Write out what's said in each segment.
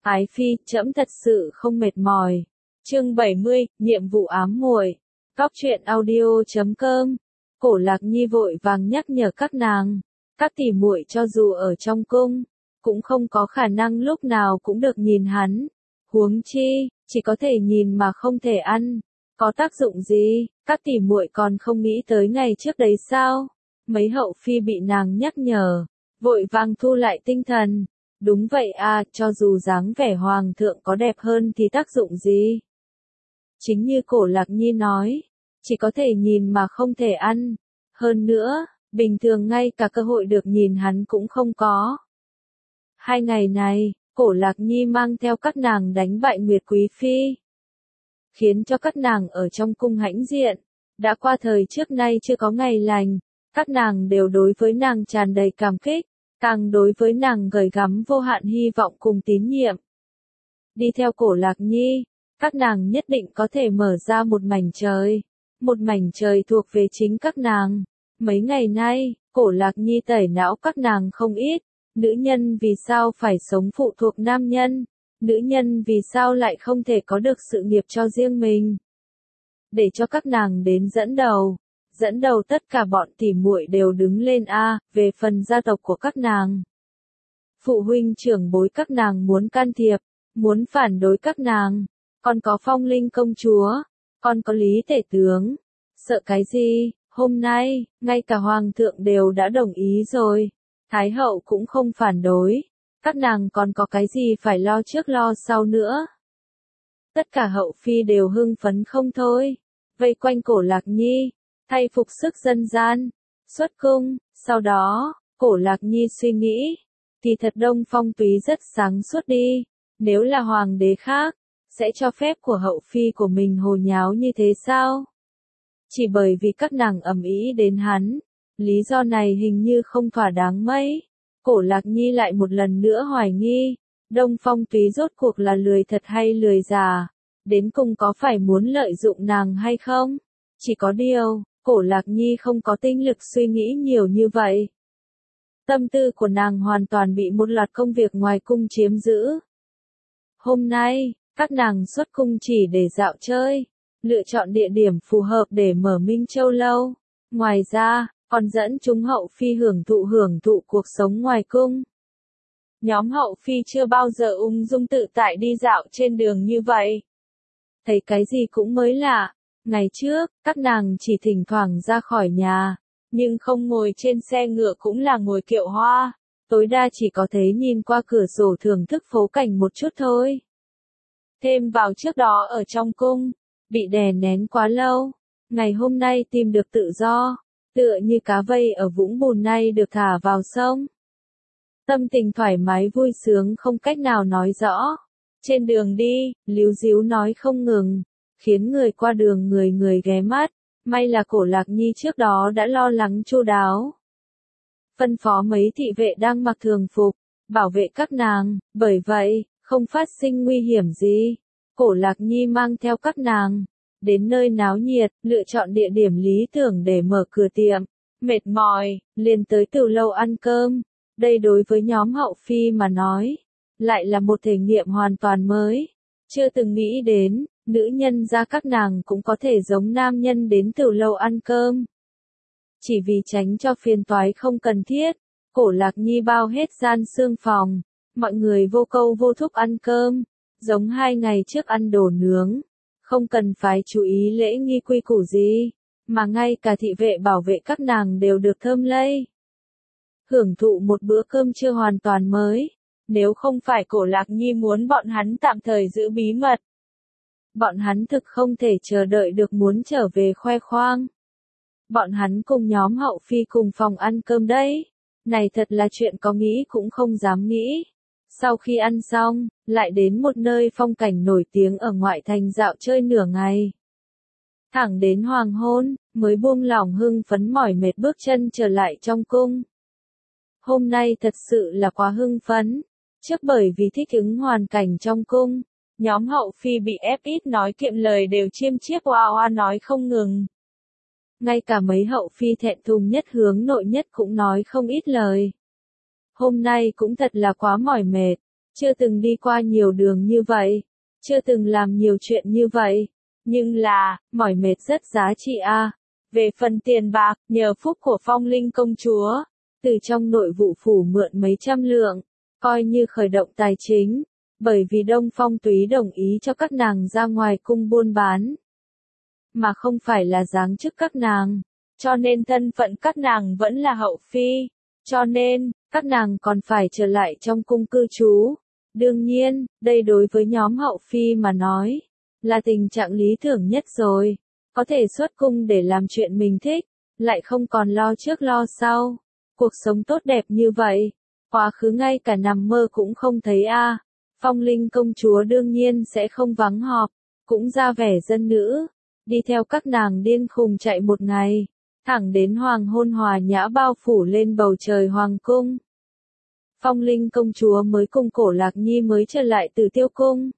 Ái phi, trẫm thật sự không mệt mỏi. Chương 70, nhiệm vụ ám muội. Góc truyện audio.com. Cổ Lạc Nhi vội vàng nhắc nhở các nàng, các tỷ muội cho dù ở trong cung, cũng không có khả năng lúc nào cũng được nhìn hắn. Huống chi, chỉ có thể nhìn mà không thể ăn, có tác dụng gì? Các tỷ muội còn không nghĩ tới ngày trước đấy sao? Mấy hậu phi bị nàng nhắc nhở, vội vàng thu lại tinh thần. Đúng vậy à, cho dù dáng vẻ hoàng thượng có đẹp hơn thì tác dụng gì? Chính như Cổ Lạc Nhi nói, chỉ có thể nhìn mà không thể ăn. Hơn nữa, bình thường ngay cả cơ hội được nhìn hắn cũng không có. 2 ngày này, Cổ Lạc Nhi mang theo các nàng đánh bại Nguyệt Quý Phi, khiến cho các nàng ở trong cung hãnh diện. Đã qua thời trước nay chưa có ngày lành, các nàng đều đối với nàng tràn đầy cảm kích, càng đối với nàng gửi gắm vô hạn hy vọng cùng tín nhiệm. Đi theo Cổ Lạc Nhi, các nàng nhất định có thể mở ra một mảnh trời thuộc về chính các nàng. Mấy ngày nay, Cổ Lạc Nhi tẩy não các nàng không ít. Nữ nhân vì sao phải sống phụ thuộc nam nhân? Nữ nhân vì sao lại không thể có được sự nghiệp cho riêng mình? Để cho các nàng đến dẫn đầu tất cả bọn tỷ muội đều đứng lên a. Về phần gia tộc của các nàng, phụ huynh trưởng bối các nàng muốn can thiệp, muốn phản đối các nàng, còn có Phong Linh công chúa, còn có Lý tể tướng, sợ cái gì? Hôm nay, ngay cả hoàng thượng đều đã đồng ý rồi, thái hậu cũng không phản đối, các nàng còn có cái gì phải lo trước lo sau nữa? Tất cả hậu phi đều hưng phấn không thôi, vây quanh Cổ Lạc Nhi, thay phục sức dân gian, xuất cung. Sau đó, Cổ Lạc Nhi suy nghĩ, thì thật Đông Phong Túy rất sáng suốt đi, nếu là hoàng đế khác, sẽ cho phép của hậu phi của mình hồ nháo như thế sao? Chỉ bởi vì các nàng ầm ĩ đến hắn, lý do này hình như không thỏa đáng mấy. Cổ Lạc Nhi lại một lần nữa hoài nghi, Đông Phong Túy rốt cuộc là lười thật hay lười già, đến cùng có phải muốn lợi dụng nàng hay không? Chỉ có điều, Cổ Lạc Nhi không có tinh lực suy nghĩ nhiều như vậy. Tâm tư của nàng hoàn toàn bị một loạt công việc ngoài cung chiếm giữ. Hôm nay, các nàng xuất cung chỉ để dạo chơi, lựa chọn địa điểm phù hợp để mở Minh Châu Lâu. Ngoài ra, còn dẫn chúng hậu phi hưởng thụ cuộc sống ngoài cung. Nhóm hậu phi chưa bao giờ ung dung tự tại đi dạo trên đường như vậy. Thấy cái gì cũng mới lạ. Ngày trước, các nàng chỉ thỉnh thoảng ra khỏi nhà, nhưng không ngồi trên xe ngựa cũng là ngồi kiệu hoa, tối đa chỉ có thể nhìn qua cửa sổ thưởng thức phố cảnh một chút thôi. Thêm vào trước đó ở trong cung, bị đè nén quá lâu, ngày hôm nay tìm được tự do, tựa như cá vây ở vũng bùn nay được thả vào sông. Tâm tình thoải mái vui sướng không cách nào nói rõ. Trên đường đi, líu díu nói không ngừng, khiến người qua đường người ghé mắt. May là Cổ Lạc Nhi trước đó đã lo lắng chu đáo, phân phó mấy thị vệ đang mặc thường phục, bảo vệ các nàng, bởi vậy, không phát sinh nguy hiểm gì. Cổ Lạc Nhi mang theo các nàng, đến nơi náo nhiệt, lựa chọn địa điểm lý tưởng để mở cửa tiệm. Mệt mỏi, liền tới Từ Lâu ăn cơm. Đây đối với nhóm hậu phi mà nói, lại là một thể nghiệm hoàn toàn mới. Chưa từng nghĩ đến, nữ nhân gia các nàng cũng có thể giống nam nhân đến Từ Lâu ăn cơm. Chỉ vì tránh cho phiền toái không cần thiết, Cổ Lạc Nhi bao hết gian xương phòng, mọi người vô câu vô thúc ăn cơm, giống 2 ngày trước ăn đồ nướng, không cần phải chú ý lễ nghi quy củ gì, mà ngay cả thị vệ bảo vệ các nàng đều được thơm lây. Hưởng thụ một bữa cơm trưa hoàn toàn mới, nếu không phải Cổ Lạc Nhi muốn bọn hắn tạm thời giữ bí mật. Bọn hắn thực không thể chờ đợi được muốn trở về khoe khoang. Bọn hắn cùng nhóm hậu phi cùng phòng ăn cơm đấy. Này thật là chuyện có nghĩ cũng không dám nghĩ. Sau khi ăn xong, lại đến một nơi phong cảnh nổi tiếng ở ngoại thành dạo chơi nửa ngày. Thẳng đến hoàng hôn, mới buông lỏng hưng phấn mỏi mệt bước chân trở lại trong cung. Hôm nay thật sự là quá hưng phấn. Trước bởi vì thích ứng hoàn cảnh trong cung, nhóm hậu phi bị ép ít nói kiệm lời đều chiêm chiếp oa oa nói không ngừng. Ngay cả mấy hậu phi thẹn thùng nhất hướng nội nhất cũng nói không ít lời. Hôm nay cũng thật là quá mỏi mệt, chưa từng đi qua nhiều đường như vậy, chưa từng làm nhiều chuyện như vậy, nhưng là, mỏi mệt rất giá trị a. Về phần tiền bạc, nhờ phúc của Phong Linh công chúa, từ trong nội vụ phủ mượn mấy trăm lượng, coi như khởi động tài chính, bởi vì Đông Phong Túy đồng ý cho các nàng ra ngoài cung buôn bán, mà không phải là giáng chức các nàng, cho nên thân phận các nàng vẫn là hậu phi, cho nên, các nàng còn phải trở lại trong cung cư trú. Đương nhiên, đây đối với nhóm hậu phi mà nói, là tình trạng lý tưởng nhất rồi, có thể xuất cung để làm chuyện mình thích, lại không còn lo trước lo sau, cuộc sống tốt đẹp như vậy, quá khứ ngay cả nằm mơ cũng không thấy a. Phong Linh công chúa đương nhiên sẽ không vắng họp, cũng ra vẻ dân nữ, đi theo các nàng điên khùng chạy một ngày, thẳng đến hoàng hôn hòa nhã bao phủ lên bầu trời hoàng cung. Phong Linh công chúa mới cùng Cổ Lạc Nhi mới trở lại từ Tiêu cung.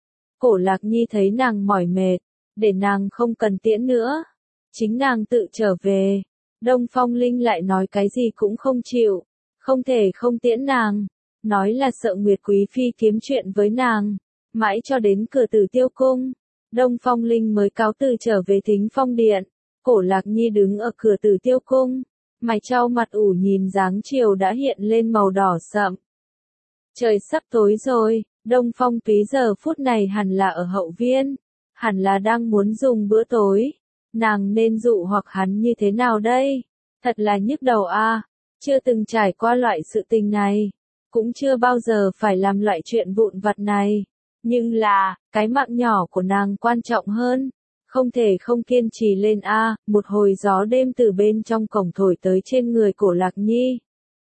Cổ Lạc Nhi thấy nàng mỏi mệt, để nàng không cần tiễn nữa, chính nàng tự trở về. Đông Phong Linh lại nói cái gì cũng không chịu, không thể không tiễn nàng, nói là sợ Nguyệt Quý Phi kiếm chuyện với nàng, mãi cho đến cửa Tử Tiêu cung, Đông Phong Linh mới cáo từ trở về Thính Phong điện. Cổ Lạc Nhi đứng ở cửa Tử Tiêu cung, mày trao mặt ủ nhìn dáng chiều đã hiện lên màu đỏ sậm. Trời sắp tối rồi, Đông Phong Túy giờ phút này hẳn là ở hậu viên, hẳn là đang muốn dùng bữa tối. Nàng nên dụ hoặc hắn như thế nào đây? Thật là nhức đầu a, chưa từng trải qua loại sự tình này, cũng chưa bao giờ phải làm loại chuyện vụn vặt này. Nhưng là, cái mạng nhỏ của nàng quan trọng hơn. Không thể không kiên trì lên a. Một hồi gió đêm từ bên trong cổng thổi tới trên người Cổ Lạc Nhi.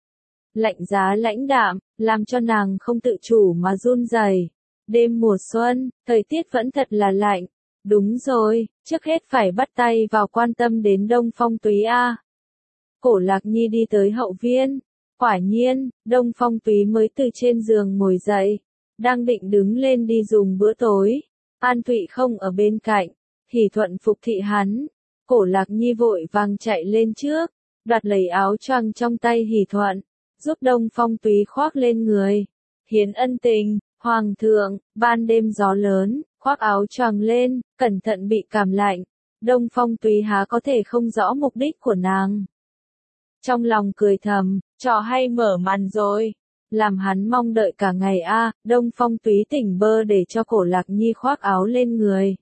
Lạnh giá lãnh đạm, làm cho nàng không tự chủ mà run rẩy. Đêm mùa xuân, thời tiết vẫn thật là lạnh. Đúng rồi, trước hết phải bắt tay vào quan tâm đến Đông Phong Túy a. Cổ Lạc Nhi đi tới hậu viên. Quả nhiên, Đông Phong Túy mới từ trên giường ngồi dậy, đang định đứng lên đi dùng bữa tối. An Thụy không ở bên cạnh. Hỉ Thuận phục thị hắn, Cổ Lạc Nhi vội vàng chạy lên trước, đoạt lấy áo choàng trong tay Hỉ Thuận, giúp Đông Phong Túy khoác lên người. Hiến ân tình, hoàng thượng, ban đêm gió lớn, khoác áo choàng lên, cẩn thận bị cảm lạnh. Đông Phong Túy há có thể không rõ mục đích của nàng. Trong lòng cười thầm, trò hay mở màn rồi. Làm hắn mong đợi cả ngày a. Đông Phong Túy tỉnh bơ để cho Cổ Lạc Nhi khoác áo lên người.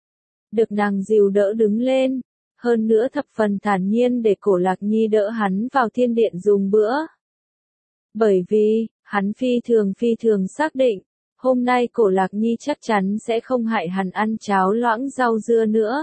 Được nàng dìu đỡ đứng lên, hơn nữa thập phần thản nhiên để Cổ Lạc Nhi đỡ hắn vào thiên điện dùng bữa. Bởi vì, hắn phi thường xác định, hôm nay Cổ Lạc Nhi chắc chắn sẽ không hại hắn ăn cháo loãng rau dưa nữa.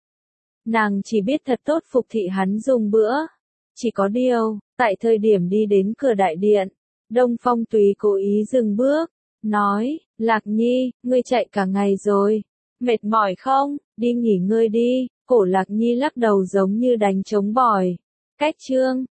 Nàng chỉ biết thật tốt phục thị hắn dùng bữa. Chỉ có điều, tại thời điểm đi đến cửa đại điện, Đông Phong Túy cố ý dừng bước, nói, Lạc Nhi, ngươi chạy cả ngày rồi. Mệt mỏi không? Đi nghỉ ngơi đi. Cổ Lạc Nhi lắc đầu giống như đánh trống bỏi. Cách chương